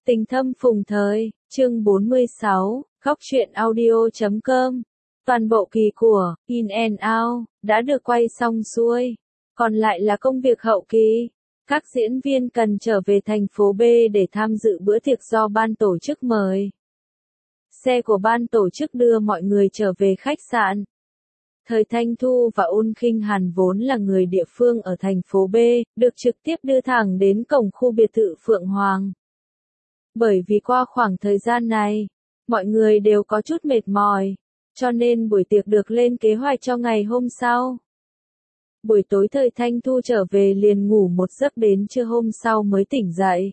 Tình thâm phùng thời, chương 46, góc truyện audio.com. Toàn bộ kỳ của In and Out đã được quay xong xuôi, còn lại là công việc hậu kỳ. Các diễn viên cần trở về thành phố B để tham dự bữa tiệc do ban tổ chức mời. Xe của ban tổ chức đưa mọi người trở về khách sạn. Thời Thanh Thu và Ôn Khinh Hàn vốn là người địa phương ở thành phố B, được trực tiếp đưa thẳng đến cổng khu biệt thự Phượng Hoàng. Bởi vì qua khoảng thời gian này, mọi người đều có chút mệt mỏi, cho nên buổi tiệc được lên kế hoạch cho ngày hôm sau. Buổi tối Thời Thanh Thu trở về liền ngủ một giấc đến trưa hôm sau mới tỉnh dậy.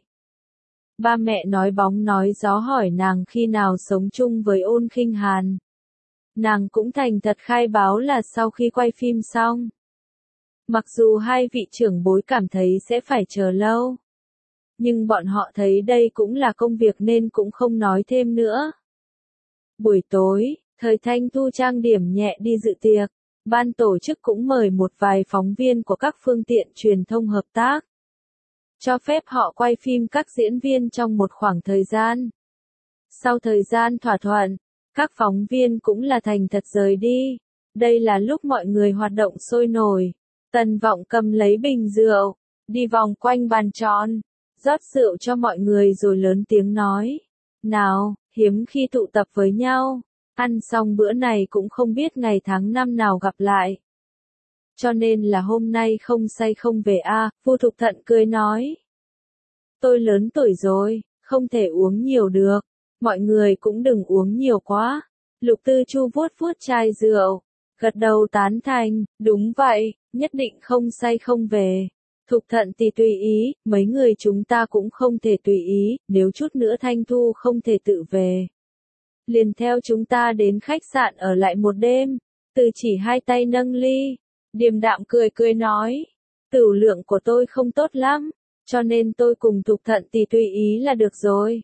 Ba mẹ nói bóng nói gió hỏi nàng khi nào sống chung với Ôn Khinh Hàn. Nàng cũng thành thật khai báo là sau khi quay phim xong. Mặc dù hai vị trưởng bối cảm thấy sẽ phải chờ lâu, nhưng bọn họ thấy đây cũng là công việc nên cũng không nói thêm nữa. Buổi tối, Thời Thanh Thu trang điểm nhẹ đi dự tiệc. Ban tổ chức cũng mời một vài phóng viên của các phương tiện truyền thông hợp tác, cho phép họ quay phim các diễn viên trong một khoảng thời gian. Sau thời gian thỏa thuận, các phóng viên cũng là thành thật rời đi. Đây là lúc mọi người hoạt động sôi nổi. Tần Vọng cầm lấy bình rượu, đi vòng quanh bàn tròn, rót rượu cho mọi người rồi lớn tiếng nói. Nào, hiếm khi tụ tập với nhau. Ăn xong bữa này cũng không biết ngày tháng năm nào gặp lại. Cho nên là hôm nay không say không về a. Vu Thục Thận cười nói. Tôi lớn tuổi rồi, không thể uống nhiều được. Mọi người cũng đừng uống nhiều quá. Lục Tư Chu vuốt vuốt chai rượu, gật đầu tán thành, đúng vậy, nhất định không say không về. Thục Thận thì tùy ý, mấy người chúng ta cũng không thể tùy ý, nếu chút nữa Thanh Thu không thể tự về. Liền theo chúng ta đến khách sạn ở lại một đêm. Từ chỉ hai tay nâng ly, điềm đạm cười cười nói. Tửu lượng của tôi không tốt lắm, cho nên tôi cùng Thục Thận thì tùy ý là được rồi.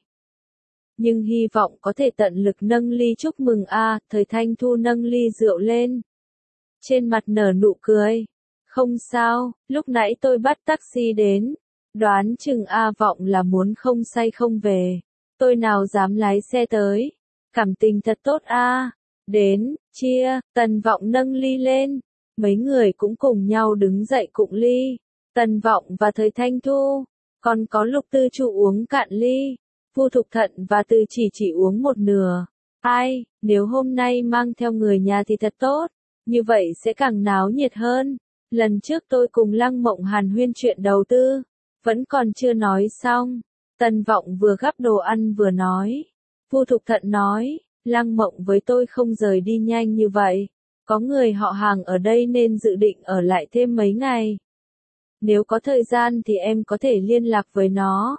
Nhưng hy vọng có thể tận lực nâng ly chúc mừng a. Thời Thanh Thu nâng ly rượu lên, trên mặt nở nụ cười. Không sao, lúc nãy tôi bắt taxi đến, đoán chừng A Vọng là muốn không say không về. Tôi nào dám lái xe tới. Cảm tình thật tốt a. Đến, chia, Tần Vọng nâng ly lên. Mấy người cũng cùng nhau đứng dậy cụng ly. Tần Vọng và Thời Thanh Thu, còn có Lục Tư Chu uống cạn ly. Vu Thục Thận và Từ chỉ uống một nửa. Ai, nếu hôm nay mang theo người nhà thì thật tốt, như vậy sẽ càng náo nhiệt hơn. Lần trước tôi cùng Lăng Mộng Hàn huyên chuyện đầu tư, vẫn còn chưa nói xong. Tần Vọng vừa gắp đồ ăn vừa nói. Vu Thục Thận nói, Lăng Mộng với tôi không rời đi nhanh như vậy. Có người họ hàng ở đây nên dự định ở lại thêm mấy ngày. Nếu có thời gian thì em có thể liên lạc với nó.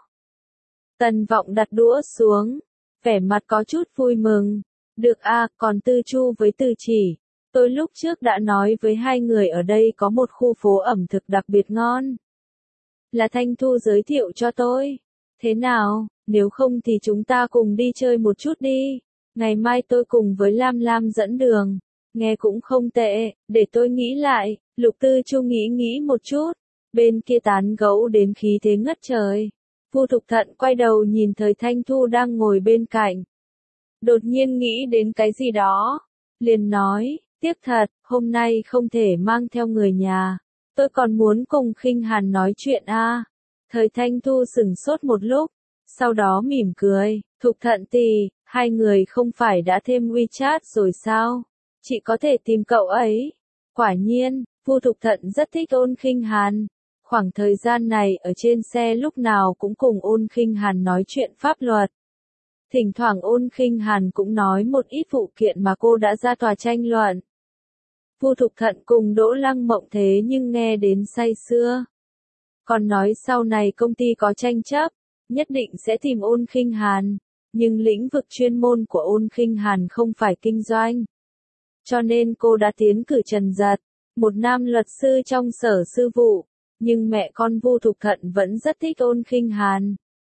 Tần Vọng đặt đũa xuống, vẻ mặt có chút vui mừng. Được a, còn Tư Chu với Từ chỉ. Tôi lúc trước đã nói với hai người ở đây có một khu phố ẩm thực đặc biệt ngon. Là Thanh Thu giới thiệu cho tôi. Thế nào, nếu không thì chúng ta cùng đi chơi một chút đi. Ngày mai tôi cùng với Lam Lam dẫn đường. Nghe cũng không tệ, để tôi nghĩ lại. Lục Tư Chu nghĩ một chút. Bên kia tán gẫu đến khí thế ngất trời. Vu Thục Thận quay đầu nhìn Thời Thanh Thu đang ngồi bên cạnh. Đột nhiên nghĩ đến cái gì đó. Liền nói, tiếc thật, hôm nay không thể mang theo người nhà. Tôi còn muốn cùng Khinh Hàn nói chuyện a. Thời Thanh Thu sửng sốt một lúc, sau đó mỉm cười. Thục Thận thì, hai người không phải đã thêm WeChat rồi sao? Chị có thể tìm cậu ấy. Quả nhiên, Vu Thục Thận rất thích Ôn Khinh Hàn. Khoảng thời gian này ở trên xe lúc nào cũng cùng Ôn Khinh Hàn nói chuyện pháp luật. Thỉnh thoảng Ôn Khinh Hàn cũng nói một ít vụ kiện mà cô đã ra tòa tranh luận. Vu Thục Thận cùng Đỗ Lăng Mộng thế nhưng nghe đến say sưa. Còn nói sau này công ty có tranh chấp, nhất định sẽ tìm Ôn Khinh Hàn. Nhưng lĩnh vực chuyên môn của Ôn Khinh Hàn không phải kinh doanh. Cho nên cô đã tiến cử Trần Giật, một nam luật sư trong sở sư vụ. Nhưng mẹ con Vu Thục Thận vẫn rất thích Ôn Khinh Hàn.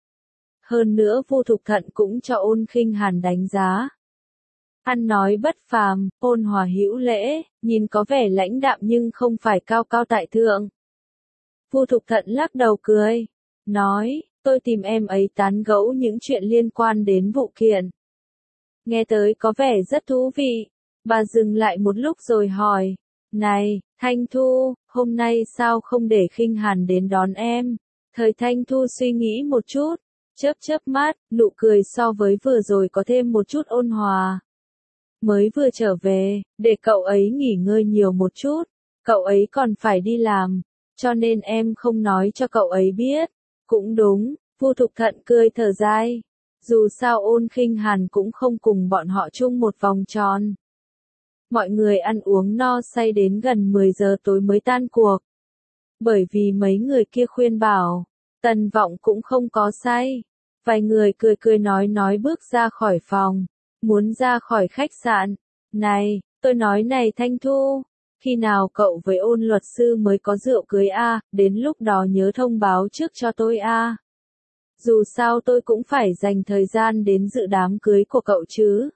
Hơn nữa Vu Thục Thận cũng cho Ôn Khinh Hàn đánh giá. Ăn nói bất phàm, ôn hòa hữu lễ, nhìn có vẻ lãnh đạm nhưng không phải cao cao tại thượng. Vu Thục Thận lắc đầu cười, nói, tôi tìm em ấy tán gẫu những chuyện liên quan đến vụ kiện. Nghe tới có vẻ rất thú vị. Bà dừng lại một lúc rồi hỏi, này, Thanh Thu, hôm nay sao không để Khinh Hàn đến đón em? Thời Thanh Thu suy nghĩ một chút, chớp chớp mắt, nụ cười so với vừa rồi có thêm một chút ôn hòa. Mới vừa trở về, để cậu ấy nghỉ ngơi nhiều một chút, cậu ấy còn phải đi làm, cho nên em không nói cho cậu ấy biết. Cũng đúng, Vu Thục Thận cười thở dài. Dù sao Ôn Khinh Hàn cũng không cùng bọn họ chung một vòng tròn. Mọi người ăn uống no say đến gần 10 giờ tối mới tan cuộc. Bởi vì mấy người kia khuyên bảo, Tần Vọng cũng không có say. Vài người cười cười nói bước ra khỏi phòng, muốn ra khỏi khách sạn. Này, tôi nói này Thanh Thu, khi nào cậu với Ôn luật sư mới có rượu cưới a, đến lúc đó nhớ thông báo trước cho tôi a. Dù sao tôi cũng phải dành thời gian đến dự đám cưới của cậu chứ.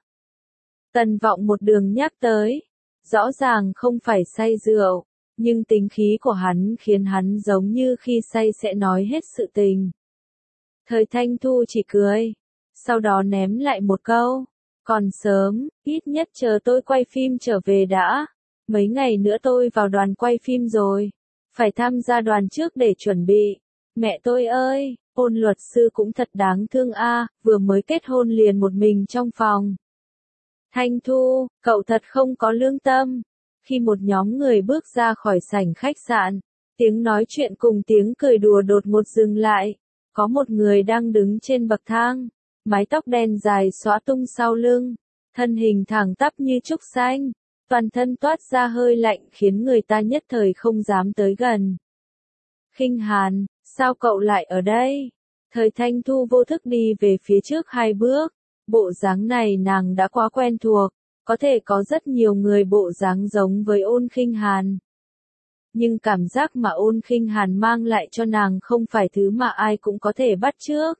Tần Vọng một đường nhắc tới, rõ ràng không phải say rượu, nhưng tính khí của hắn khiến hắn giống như khi say sẽ nói hết sự tình. Thời Thanh Thu chỉ cười, sau đó ném lại một câu, còn sớm, ít nhất chờ tôi quay phim trở về đã. Mấy ngày nữa tôi vào đoàn quay phim rồi, phải tham gia đoàn trước để chuẩn bị. Mẹ tôi ơi, Ôn luật sư cũng thật đáng thương a, vừa mới kết hôn liền một mình trong phòng. Thanh Thu, cậu thật không có lương tâm. Khi một nhóm người bước ra khỏi sảnh khách sạn, tiếng nói chuyện cùng tiếng cười đùa đột ngột dừng lại. Có một người đang đứng trên bậc thang, mái tóc đen dài xõa tung sau lưng, thân hình thẳng tắp như trúc xanh, toàn thân toát ra hơi lạnh khiến người ta nhất thời không dám tới gần. Khinh Hàn, sao cậu lại ở đây? Thời Thanh Thu vô thức đi về phía trước 2 bước, bộ dáng này nàng đã quá quen thuộc, có thể có rất nhiều người bộ dáng giống với Ôn Khinh Hàn. Nhưng cảm giác mà Ôn Khinh Hàn mang lại cho nàng không phải thứ mà ai cũng có thể bắt chước.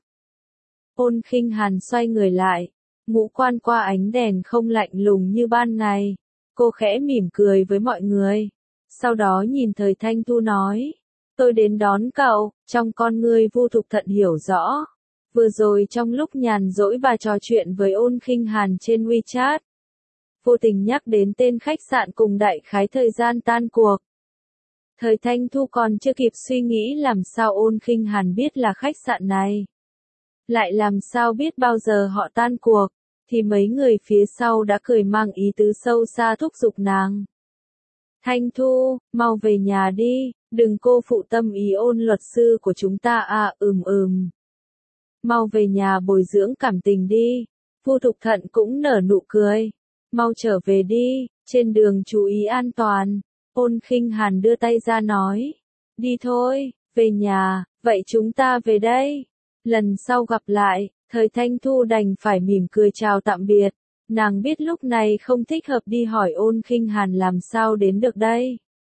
Ôn Khinh Hàn xoay người lại, ngũ quan qua ánh đèn không lạnh lùng như ban ngày. Cô khẽ mỉm cười với mọi người, sau đó nhìn Thời Thanh Thu nói, tôi đến đón cậu. Trong con ngươi Vu Thục Thận hiểu rõ. Vừa rồi trong lúc nhàn rỗi bà trò chuyện với Ôn Khinh Hàn trên WeChat, vô tình nhắc đến tên khách sạn cùng đại khái thời gian tan cuộc. Thời Thanh Thu còn chưa kịp suy nghĩ làm sao Ôn Khinh Hàn biết là khách sạn này. Lại làm sao biết bao giờ họ tan cuộc, thì mấy người phía sau đã cười mang ý tứ sâu xa thúc giục nàng. Thanh Thu, mau về nhà đi, đừng cô phụ tâm ý Ôn luật sư của chúng ta à, Mau về nhà bồi dưỡng cảm tình đi. Vu Thục Thận cũng nở nụ cười. Mau trở về đi, trên đường chú ý an toàn. Ôn Khinh Hàn đưa tay ra nói. Đi thôi, về nhà, vậy chúng ta về đây. Lần sau gặp lại, Thời Thanh Thu đành phải mỉm cười chào tạm biệt. Nàng biết lúc này không thích hợp đi hỏi Ôn Khinh Hàn làm sao đến được đây.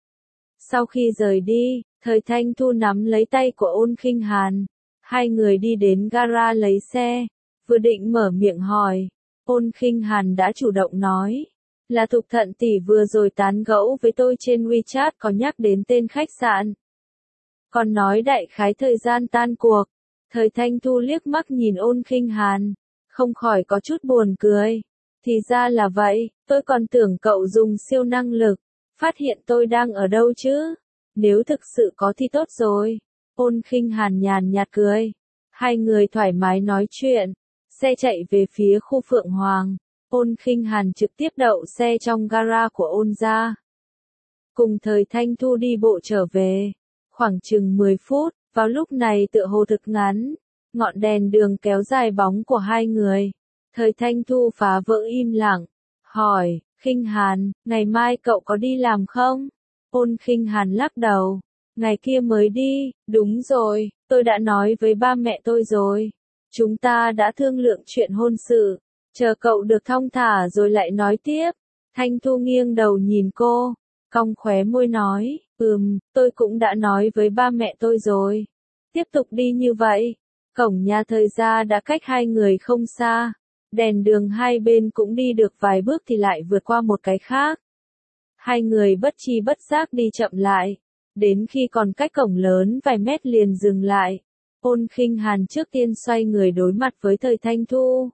Sau khi rời đi, Thời Thanh Thu nắm lấy tay của Ôn Khinh Hàn. Hai người đi đến gara lấy xe, vừa định mở miệng hỏi, Ôn Khinh Hàn đã chủ động nói, là Thục Thận tỷ vừa rồi tán gẫu với tôi trên WeChat có nhắc đến tên khách sạn. Còn nói đại khái thời gian tan cuộc. Thời Thanh Thu liếc mắt nhìn Ôn Khinh Hàn, không khỏi có chút buồn cười. Thì ra là vậy, tôi còn tưởng cậu dùng siêu năng lực, phát hiện tôi đang ở đâu chứ. Nếu thực sự có thì tốt rồi. Ôn Khinh Hàn nhàn nhạt cười. Hai người thoải mái nói chuyện. Xe chạy về phía khu Phượng Hoàng. Ôn Khinh Hàn trực tiếp đậu xe trong gara của Ôn gia. Cùng Thời Thanh Thu đi bộ trở về. Khoảng chừng 10 phút, vào lúc này tựa hồ thực ngắn. Ngọn đèn đường kéo dài bóng của hai người. Thời Thanh Thu phá vỡ im lặng. Hỏi, Khinh Hàn, ngày mai cậu có đi làm không? Ôn Khinh Hàn lắc đầu. Ngày kia mới đi, đúng rồi, tôi đã nói với ba mẹ tôi rồi. Chúng ta đã thương lượng chuyện hôn sự, chờ cậu được thong thả rồi lại nói tiếp. Thanh Thu nghiêng đầu nhìn cô, cong khóe môi nói, tôi cũng đã nói với ba mẹ tôi rồi. Tiếp tục đi như vậy, cổng nhà Thời gia đã cách hai người không xa. Đèn đường hai bên cũng đi được vài bước thì lại vượt qua một cái khác. Hai người bất tri bất giác đi chậm lại. Đến khi còn cách cổng lớn vài mét liền dừng lại. Ôn Khinh Hàn trước tiên xoay người đối mặt với Thời Thanh Thu.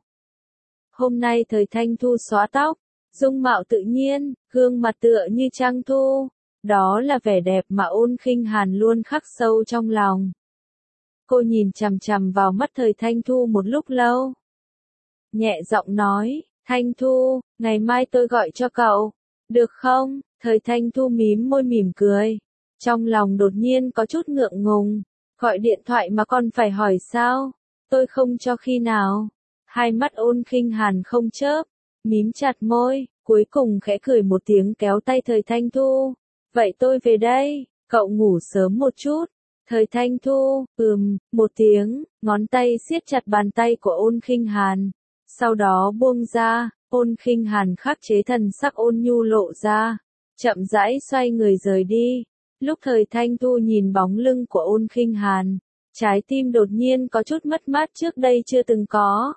Hôm nay Thời Thanh Thu xóa tóc, dung mạo tự nhiên, gương mặt tựa như trăng thu. Đó là vẻ đẹp mà Ôn Khinh Hàn luôn khắc sâu trong lòng. Cô nhìn chằm chằm vào mắt Thời Thanh Thu một lúc lâu. Nhẹ giọng nói, Thanh Thu, ngày mai tôi gọi cho cậu, được không? Thời Thanh Thu mím môi mỉm cười. Trong lòng đột nhiên có chút ngượng ngùng. Gọi điện thoại mà còn phải hỏi sao? Tôi không cho khi nào. Hai mắt Ôn Khinh Hàn không chớp, mím chặt môi, cuối cùng khẽ cười một tiếng kéo tay Thời Thanh Thu. Vậy tôi về đây, cậu ngủ sớm một chút. Thời Thanh Thu, một tiếng, ngón tay siết chặt bàn tay của Ôn Khinh Hàn. Sau đó buông ra, Ôn Khinh Hàn khắc chế thần sắc ôn nhu lộ ra. Chậm rãi xoay người rời đi. Lúc Thời Thanh Thu nhìn bóng lưng của Ôn Khinh Hàn, trái tim đột nhiên có chút mất mát trước đây chưa từng có.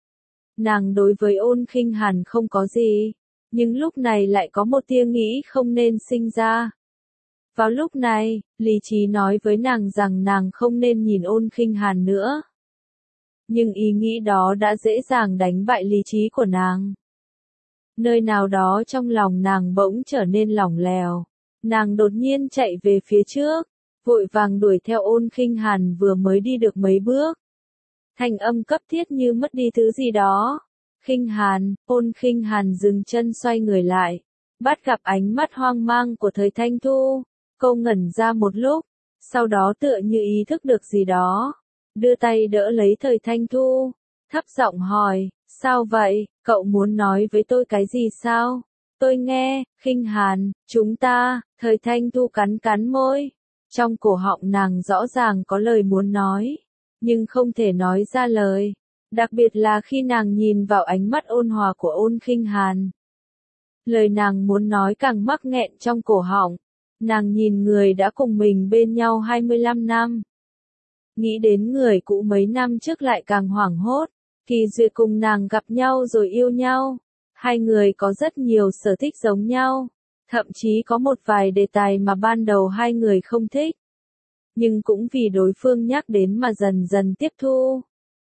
Nàng đối với Ôn Khinh Hàn không có gì, nhưng lúc này lại có một tia nghĩ không nên sinh ra. Vào lúc này, lý trí nói với nàng rằng nàng không nên nhìn Ôn Khinh Hàn nữa. Nhưng ý nghĩ đó đã dễ dàng đánh bại lý trí của nàng. Nơi nào đó trong lòng nàng bỗng trở nên lỏng lẻo. Nàng đột nhiên chạy về phía trước, vội vàng đuổi theo Ôn Khinh Hàn vừa mới đi được mấy bước. Thanh âm cấp thiết như mất đi thứ gì đó. Khinh Hàn, Ôn Khinh Hàn dừng chân xoay người lại, bắt gặp ánh mắt hoang mang của Thời Thanh Thu. Cô ngẩn ra một lúc, sau đó tựa như ý thức được gì đó, đưa tay đỡ lấy Thời Thanh Thu, thấp giọng hỏi, sao vậy, cậu muốn nói với tôi cái gì sao? Tôi nghe, Khinh Hàn, chúng ta, Thời Thanh Thu cắn cắn môi. Trong cổ họng nàng rõ ràng có lời muốn nói, nhưng không thể nói ra lời. Đặc biệt là khi nàng nhìn vào ánh mắt ôn hòa của Ôn Khinh Hàn. Lời nàng muốn nói càng mắc nghẹn trong cổ họng. Nàng nhìn người đã cùng mình bên nhau 25 năm. Nghĩ đến người cũ mấy năm trước lại càng hoảng hốt. Kỳ Duyệt cùng nàng gặp nhau rồi yêu nhau. Hai người có rất nhiều sở thích giống nhau. Thậm chí có một vài đề tài mà ban đầu hai người không thích. Nhưng cũng vì đối phương nhắc đến mà dần dần tiếp thu.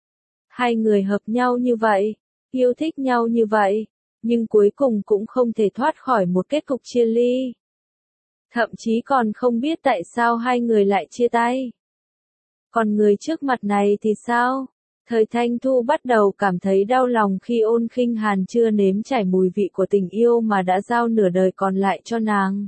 Hai người hợp nhau như vậy, yêu thích nhau như vậy, nhưng cuối cùng cũng không thể thoát khỏi một kết cục chia ly. Thậm chí còn không biết tại sao hai người lại chia tay. Còn người trước mặt này thì sao? Thời Thanh Thu bắt đầu cảm thấy đau lòng khi Ôn Khinh Hàn chưa nếm trải mùi vị của tình yêu mà đã giao nửa đời còn lại cho nàng.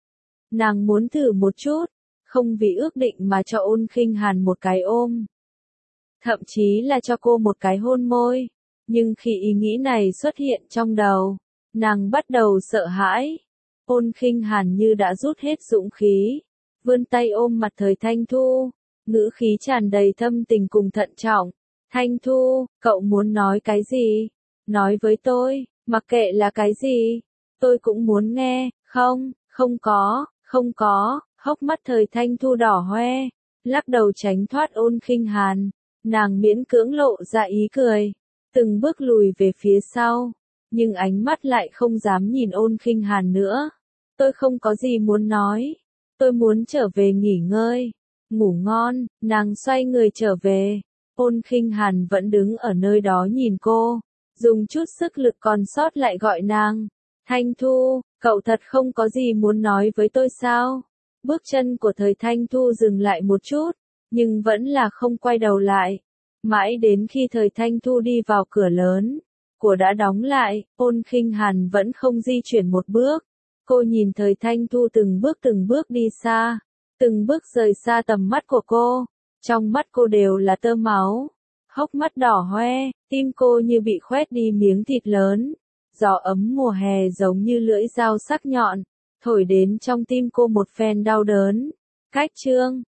Nàng muốn thử một chút, không vì ước định mà cho Ôn Khinh Hàn một cái ôm. Thậm chí là cho cô một cái hôn môi. Nhưng khi ý nghĩ này xuất hiện trong đầu, nàng bắt đầu sợ hãi. Ôn Khinh Hàn như đã rút hết dũng khí, vươn tay ôm mặt Thời Thanh Thu, ngữ khí tràn đầy thâm tình cùng thận trọng. Thanh Thu, cậu muốn nói cái gì? Nói với tôi, mặc kệ là cái gì, tôi cũng muốn nghe. Không, không có, hốc mắt Thời Thanh Thu đỏ hoe, lắc đầu tránh thoát Ôn Khinh Hàn. Nàng miễn cưỡng lộ ra ý cười, từng bước lùi về phía sau, nhưng ánh mắt lại không dám nhìn Ôn Khinh Hàn nữa. Tôi không có gì muốn nói, tôi muốn trở về nghỉ ngơi, ngủ ngon. Nàng xoay người trở về, Ôn Khinh Hàn vẫn đứng ở nơi đó nhìn cô, dùng chút sức lực còn sót lại gọi nàng. Thanh Thu, cậu thật không có gì muốn nói với tôi sao? Bước chân của Thời Thanh Thu dừng lại một chút, nhưng vẫn là không quay đầu lại. Mãi đến khi Thời Thanh Thu đi vào cửa lớn, cửa đã đóng lại, Ôn Khinh Hàn vẫn không di chuyển một bước. Cô nhìn Thời Thanh Thu từng bước đi xa, từng bước rời xa tầm mắt của cô. Trong mắt cô đều là tơ máu, hốc mắt đỏ hoe, tim cô như bị khoét đi miếng thịt lớn. Gió ấm mùa hè giống như lưỡi dao sắc nhọn, thổi đến trong tim cô một phen đau đớn. Cách chương